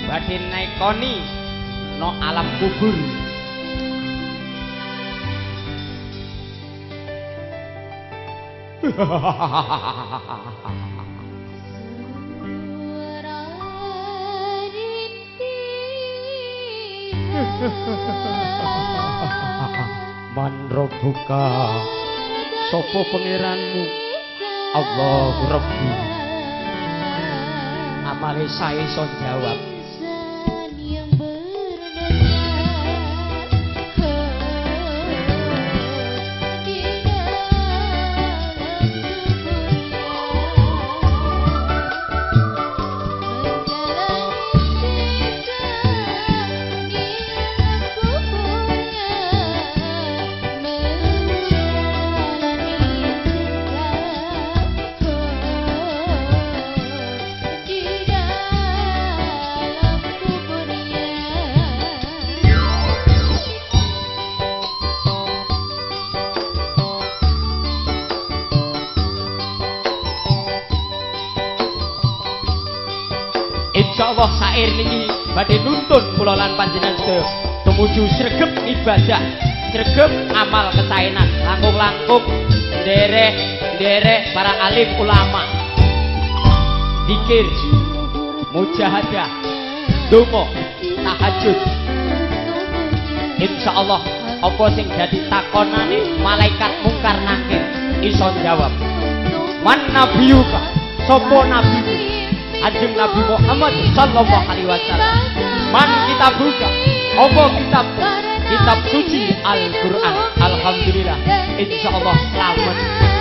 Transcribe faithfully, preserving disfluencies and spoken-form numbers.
badhe naikoni no alam kubur. Manro buka sapa pangeranmu Allahu Rabbi. Amale sae iso jawab. Insyaallah sair niki badhe nuntun kula lan panjenengan sedaya tumuju sregep ibadah, sregep amal kesaenan, langkung-langkung nderek-nderek para alim ulama. Zikir, mujahadah, donga, tahajud. Insyaallah apa sing dadi takonane malaikat mungkar nakir iso jawab. Man nabiyuka? Sapa nabimu? Kanjeng Nabi Muhammad sallallahu alaihi wasallam. Man kita buka apa kitab kitab suci Al-Qur'an. Alhamdulillah insyaallah selamat.